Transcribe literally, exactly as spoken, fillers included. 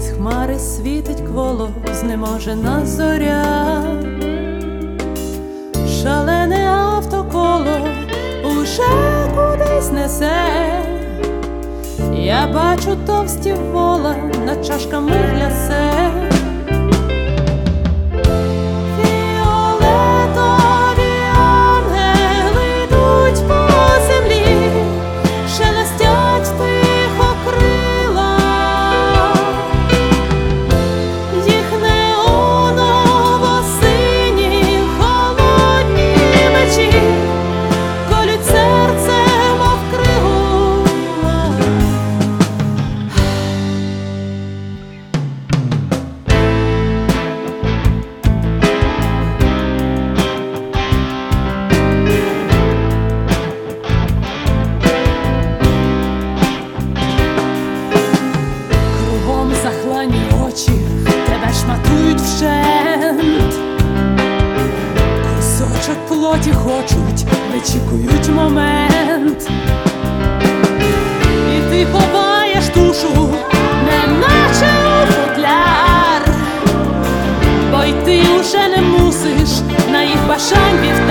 Крізь хмари світить кволо знеможена зоря, шалене автоколо уже кудись несе. Я бачу товсті вола над чашками глясе. Захлані очі тебе шматують вщент, кусочок плоті хочуть, вичікують момент. І ти ховаєш душу, неначе у футляр, бо й ти уже не мусиш на їх бажань від